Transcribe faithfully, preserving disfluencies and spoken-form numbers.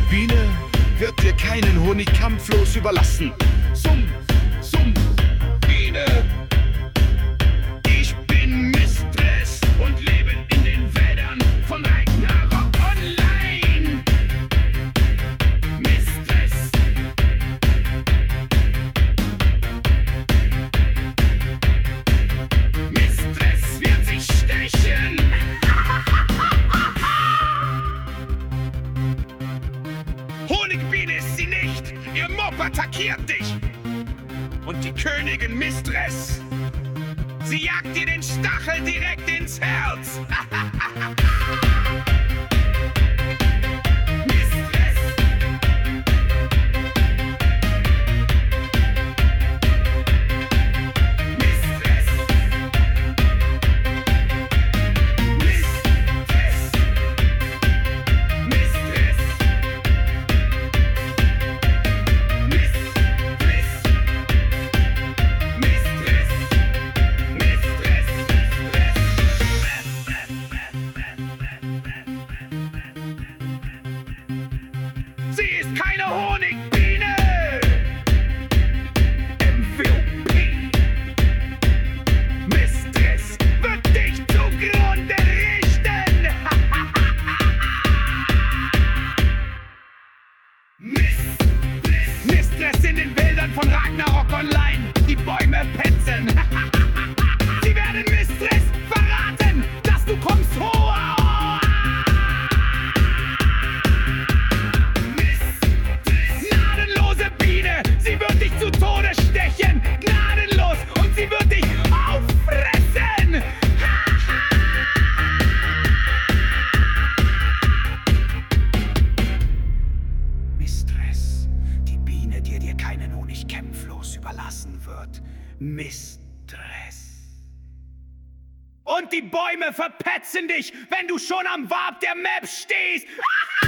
Biene wird dir keinen Honig kampflos überlassen. Summ, summ, Biene. Ich bin Mistress und lebe in den Wäldern von Ragnarok Online. Mistress. Mistress wird sich stechen. Honigbiene ist sie nicht. Ihr Mob attackiert dich. Und die Königin Mistress, sie jagt dir den Stachel direkt ins Herz. Mistress. Mistress. Mistress. Mistress. Sie ist keine Honigbiene! M V P! Mistress wird dich zugrunde richten! Mistress! Mistress in den Wäldern von Ragnarok Online! Die Bäume petzen! Sie werden Mistress verraten, dass du kommst hoch! Sie wird dich zu Tode stechen, gnadenlos, und sie wird dich auffressen! Mistress, die Biene, die dir keinen Honig kämpflos überlassen wird. Mistress. Und die Bäume verpetzen dich, wenn du schon am Warp der Map stehst!